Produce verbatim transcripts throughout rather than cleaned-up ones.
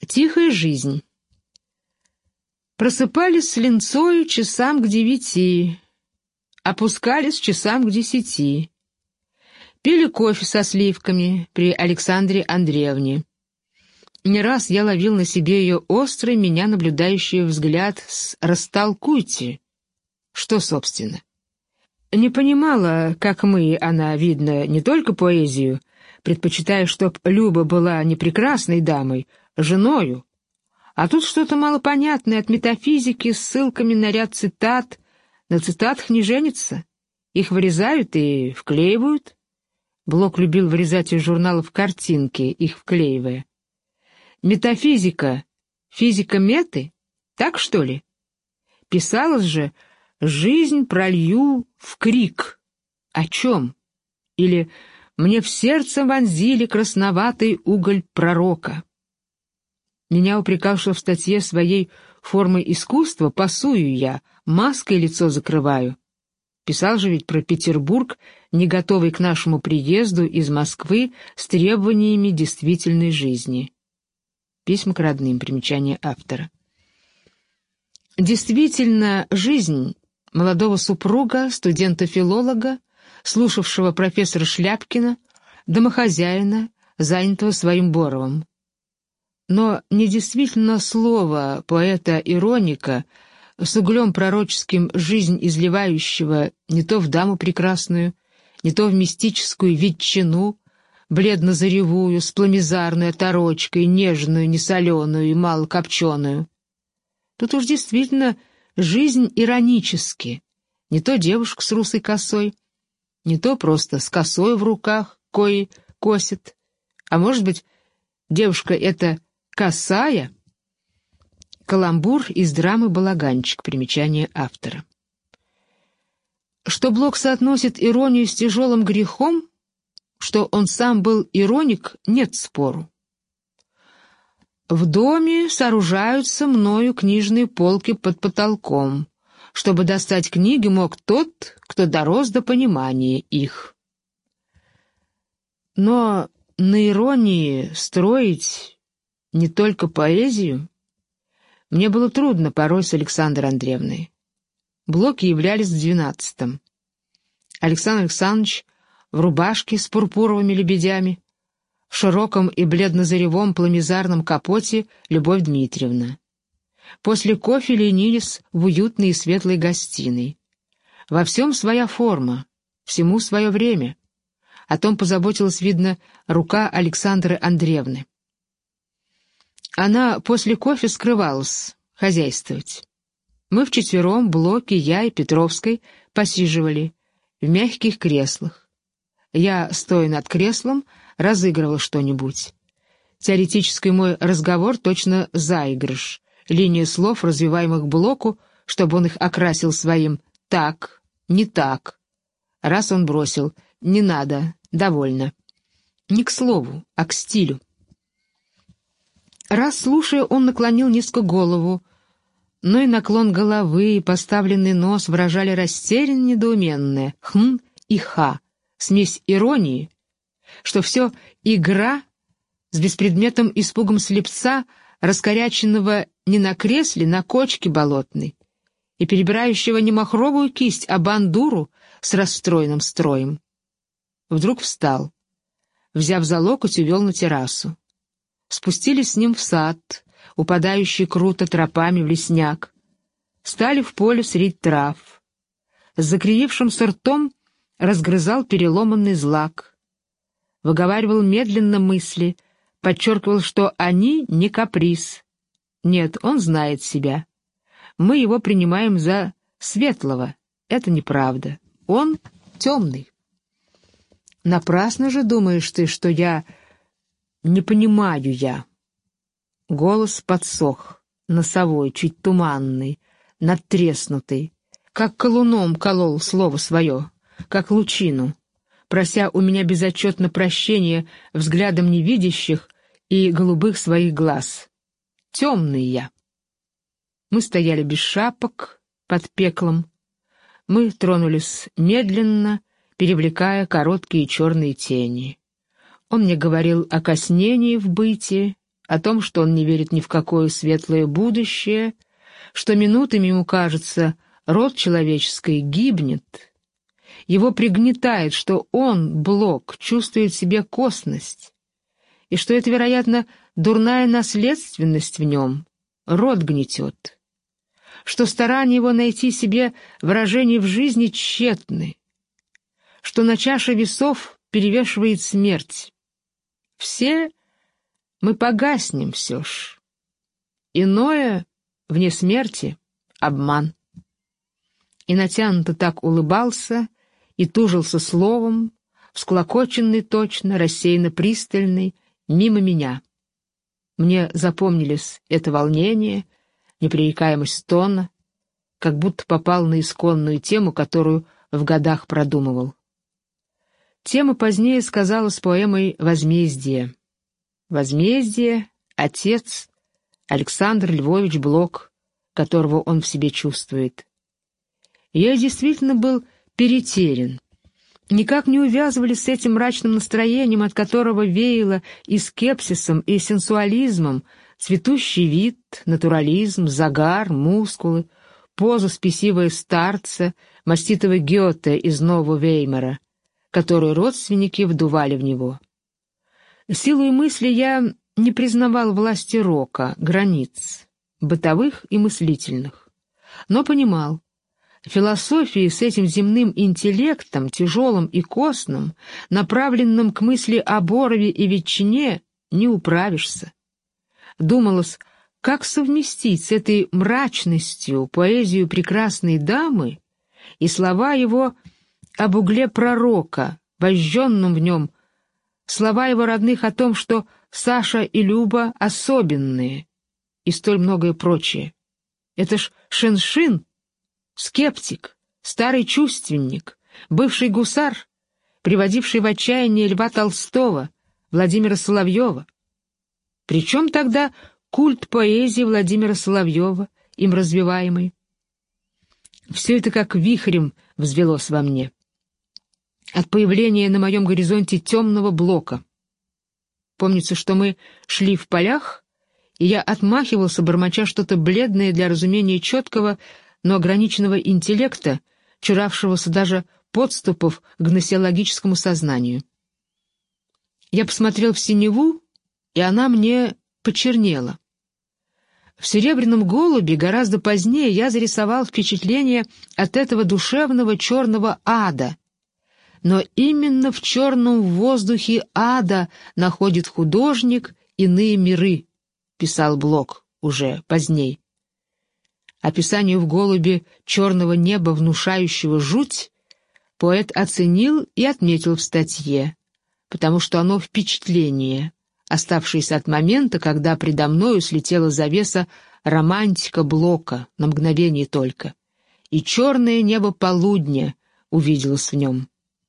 Тихая жизнь. Просыпались с линцою часам к девяти, опускались часам к десяти. Пили кофе со сливками при Александре Андреевне. Не раз я ловил на себе ее острый, меня наблюдающий взгляд с «растолкуйте». Что, собственно? Не понимала, как мы, она, видно, не только поэзию, предпочитая, чтоб Люба была не прекрасной дамой, женою, а тут что-то малопонятное от метафизики с ссылками на ряд цитат. На цитатах не женятся, их вырезают и вклеивают. Блок любил вырезать из журналов картинки, их вклеивая. Метафизика, физика меты, так что ли? Писалось же «Жизнь пролью в крик». О чем? Или «Мне в сердце вонзили красноватый уголь пророка». Меня упрекал, что в статье своей «Формой искусства» пасую я, маской лицо закрываю. Писал же ведь про Петербург, не готовый к нашему приезду из Москвы с требованиями действительной жизни. Письма к родным. Примечание автора. Действительно, жизнь молодого супруга, студента-филолога, слушавшего профессора Шляпкина, домохозяина, занятого своим Боровым. Но недействительно слово поэта-ироника с углем пророческим жизнь изливающего не то в даму прекрасную, не то в мистическую ветчину, бледно-заревую, с пламизарной оторочкой, нежную, несоленую и малокопченую. Тут уж действительно жизнь иронически, не то девушка с русой косой, не то просто с косой в руках, кои косит, а может быть, девушка эта косая. Каламбур из драмы «Балаганчик». Примечание автора. Что Блок соотносит иронию с тяжелым грехом, что он сам был ироник, нет спору. В доме сооружаются мною книжные полки под потолком. Чтобы достать книги, мог тот, кто дорос до понимания их. Но на иронии строить не только поэзию мне было трудно порой с Александрой Андреевной. Блоки являлись в двенадцатом. Александр Александрович в рубашке с пурпуровыми лебедями, в широком и бледно-заревом пламизарном капоте Любовь Дмитриевна. После кофе ленились в уютной и светлой гостиной. Во всем своя форма, всему свое время. О том позаботилась, видно, рука Александры Андреевны. Она после кофе скрывалась хозяйствовать. Мы вчетвером, Блоки, я и Петровской, посиживали в мягких креслах. Я, стоя над креслом, разыгрывал что-нибудь. Теоретический мой разговор точно заигрыш, линия слов, развиваемых Блоку, чтобы он их окрасил своим «так», «не так». Раз он бросил «не надо», «довольно». Не к слову, а к стилю. Раз, слушая, он наклонил низко голову, но и наклон головы, и поставленный нос выражали растерянно недоуменное «хм» и «ха», смесь иронии, что все игра с беспредметным испугом слепца, раскоряченного не на кресле, на кочке болотной, и перебирающего не махровую кисть, а бандуру с расстроенным строем. Вдруг встал, взяв за локоть, увел на террасу. Спустились с ним в сад, упадающий круто тропами в лесняк, стали в поле средь трав. С закривившимся ртом разгрызал переломанный злак, выговаривал медленно мысли, подчеркивал, что они не каприз. Нет, он знает себя. Мы его принимаем за светлого. Это неправда. Он темный. Напрасно же думаешь ты, что я... Не понимаю я. Голос подсох, носовой, чуть туманный, надтреснутый, как колуном колол слово свое, как лучину, прося у меня безотчетно прощения взглядом невидящих и голубых своих глаз. Темный я. Мы стояли без шапок, под пеклом. Мы тронулись медленно, перевлекая короткие черные тени. Он мне говорил о коснении в быте, о том, что он не верит ни в какое светлое будущее, что минутами ему кажется, род человеческий гибнет. Его пригнетает, что он, Блок, чувствует в себе косность, и что это, вероятно, дурная наследственность в нем, род гнетет, что старания его найти себе выражение в жизни тщетны, что на чаше весов перевешивает смерть. Все мы погаснем все ж. Иное вне смерти — обман. И натянуто так улыбался и тужился словом, всклокоченный точно, рассеянно пристальный, мимо меня. Мне запомнились это волнение, непререкаемость тона, как будто попал на исконную тему, которую в годах продумывал. Тема позднее сказалась поэмой «Возмездие». «Возмездие» — отец Александр Львович Блок, которого он в себе чувствует. Я действительно был перетерян. Никак не увязывались с этим мрачным настроением, от которого веяло и скепсисом, и сенсуализмом, цветущий вид, натурализм, загар, мускулы, поза спесивая старца, маститого Гёте из Нового Веймара, которую родственники вдували в него. Силой мысли я не признавал власти рока, границ, бытовых и мыслительных, но понимал, философии с этим земным интеллектом, тяжелым и костным, направленным к мысли о Борове и ветчине, не управишься. Думалось, как совместить с этой мрачностью поэзию прекрасной дамы и слова его об угле пророка, вожженном в нем, слова его родных о том, что Саша и Люба особенные, и столь многое прочее. Это ж Шеншин, скептик, старый чувственник, бывший гусар, приводивший в отчаяние Льва Толстого, Владимира Соловьева. Причем тогда культ поэзии Владимира Соловьева, им развиваемый? Все это как вихрем взвелось во мне. От появления на моем горизонте темного Блока. Помнится, что мы шли в полях, и я отмахивался, бормоча что-то бледное для разумения четкого, но ограниченного интеллекта, чуравшегося даже подступов к гносеологическому сознанию. Я посмотрел в синеву, и она мне почернела. В «Серебряном голубе» гораздо позднее я зарисовал впечатление от этого душевного черного ада. Но именно в черном воздухе ада находит художник иные миры, писал Блок уже позднее. Описанию в «Голубе» черного неба, внушающего жуть, поэт оценил и отметил в статье, потому что оно впечатление, оставшееся от момента, когда предо мною слетела завеса романтика Блока на мгновение только, и черное небо полудня увиделось в нем.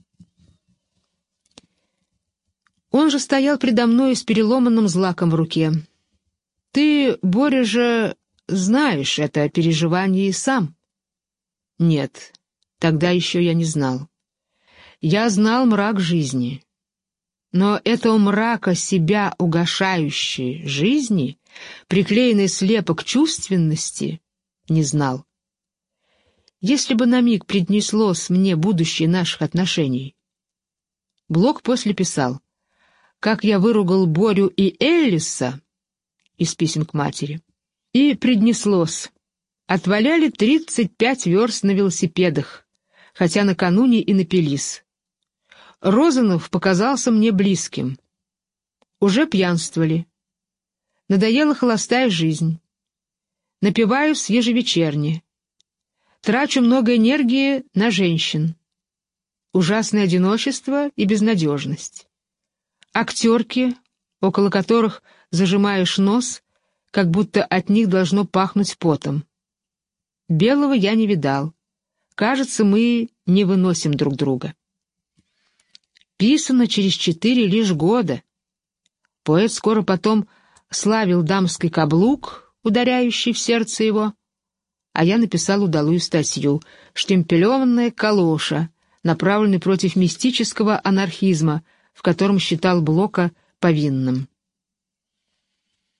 Он же стоял предо мною с переломанным злаком в руке. «Ты, Боря же, знаешь это переживание и сам?» «Нет, тогда еще я не знал. Я знал мрак жизни. Но этого мрака себя угошающей жизни, приклеенной слепо к чувственности, не знал. Если бы на миг преднеслось мне будущее наших отношений...» Блок после писал: «Как я выругал Борю и Эллиса» из писем к матери. И преднеслось. Отваляли тридцать пять верст на велосипедах, хотя накануне и напились. Розанов показался мне близким. Уже пьянствовали. Надоела холостая жизнь. Напиваюсь ежевечерне. Трачу много энергии на женщин. Ужасное одиночество и безнадежность. Актерки, около которых зажимаешь нос, как будто от них должно пахнуть потом. Белого я не видал. Кажется, мы не выносим друг друга. Писано через четыре лишь года. Поэт скоро потом славил дамский каблук, ударяющий в сердце его, а я написал удалую статью «Штемпелеванная калоша», направленный против мистического анархизма, в котором считал Блока повинным.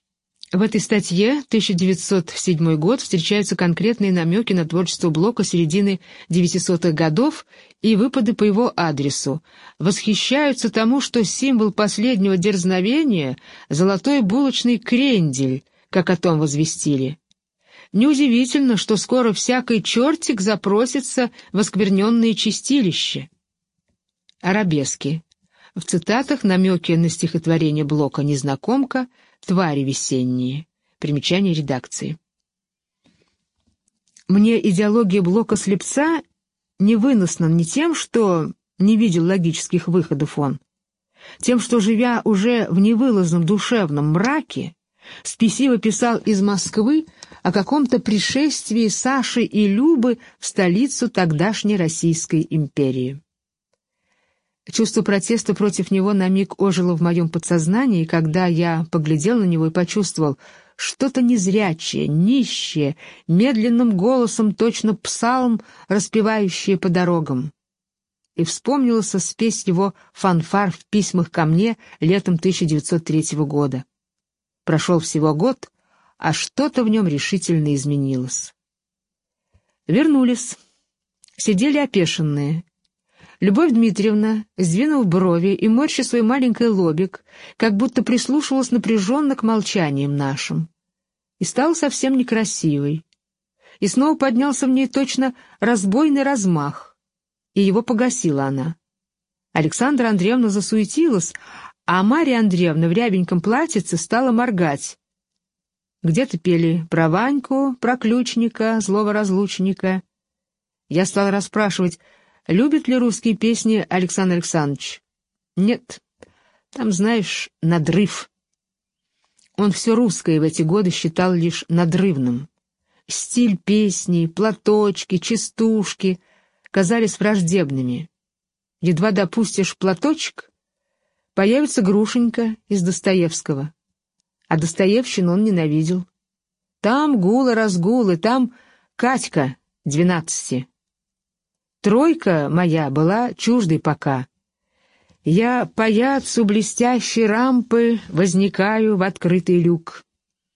В этой статье тысяча девятьсот седьмой год встречаются конкретные намеки на творчество Блока середины девятисотых годов и выпады по его адресу. Восхищаются тому, что символ последнего дерзновения — золотой булочный крендель, как о том возвестили. Неудивительно, что скоро всякий чертик запросится в оскверненные чистилища. Арабески. В цитатах намеки на стихотворение Блока «Незнакомка», «Твари весенние». Примечание редакции. Мне идеология Блока слепца невыносна не тем, что не видел логических выходов он, тем, что, живя уже в невылазном душевном мраке, спесиво писал из Москвы о каком-то пришествии Саши и Любы в столицу тогдашней Российской империи. Чувство протеста против него на миг ожило в моем подсознании, когда я поглядел на него и почувствовал что-то незрячее, нищее, медленным голосом, точно псалм, распевающее по дорогам. И вспомнилась спесь его фанфар в письмах ко мне летом тысяча девятьсот третьего года. Прошел всего год, а что-то в нем решительно изменилось. Вернулись. Сидели опешенные. Любовь Дмитриевна, сдвинув брови и морща свой маленький лобик, как будто прислушивалась напряженно к молчаниям нашим. И стала совсем некрасивой. И снова поднялся в ней точно разбойный размах, и его погасила она. Александра Андреевна засуетилась, а Марья Андреевна в рябеньком платьице стала моргать. Где-то пели про Ваньку, про ключника, злого разлучника. Я стала расспрашивать, любит ли русские песни Александр Александрович. Нет, там, знаешь, надрыв. Он все русское в эти годы считал лишь надрывным. Стиль песни, платочки, частушки казались враждебными. Едва допустишь платочек, появится Грушенька из Достоевского. А Достоевщину он ненавидел. Там гулы-разгулы, там Катька двенадцати. Тройка моя была чуждой пока. Я по яцу блестящей рампы возникаю в открытый люк.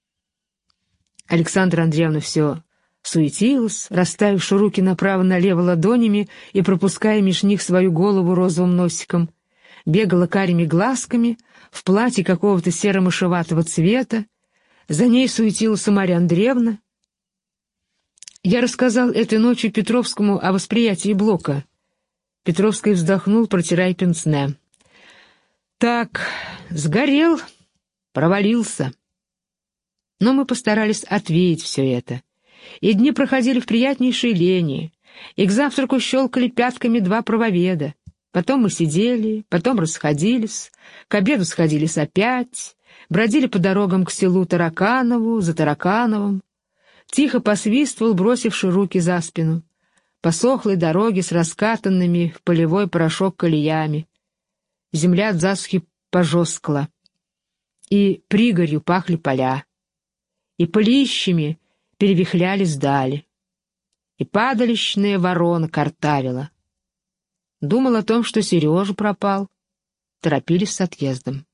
Александра Андреевна все суетилась, расставивши руки направо-налево ладонями и пропуская меж них свою голову розовым носиком, бегала карими глазками в платье какого-то серо-мышеватого цвета, за ней суетилась Марья Андреевна. Я рассказал этой ночью Петровскому о восприятии Блока. Петровский вздохнул, протирая пенсне. Так, сгорел, провалился. Но мы постарались отвеять все это. И дни проходили в приятнейшей лени, и к завтраку щелкали пятками два правоведа. Потом мы сидели, потом расходились, к обеду сходились опять, бродили по дорогам к селу Тараканову, за Таракановым. Тихо посвистывал, бросивший руки за спину, по сохлой дороге с раскатанными в полевой порошок колеями. Земля от засухи пожесткла, и пригорью пахли поля, и полищами перевихлялись дали, и падалищная ворона картавила. Думал о том, что Сережа пропал, торопились с отъездом.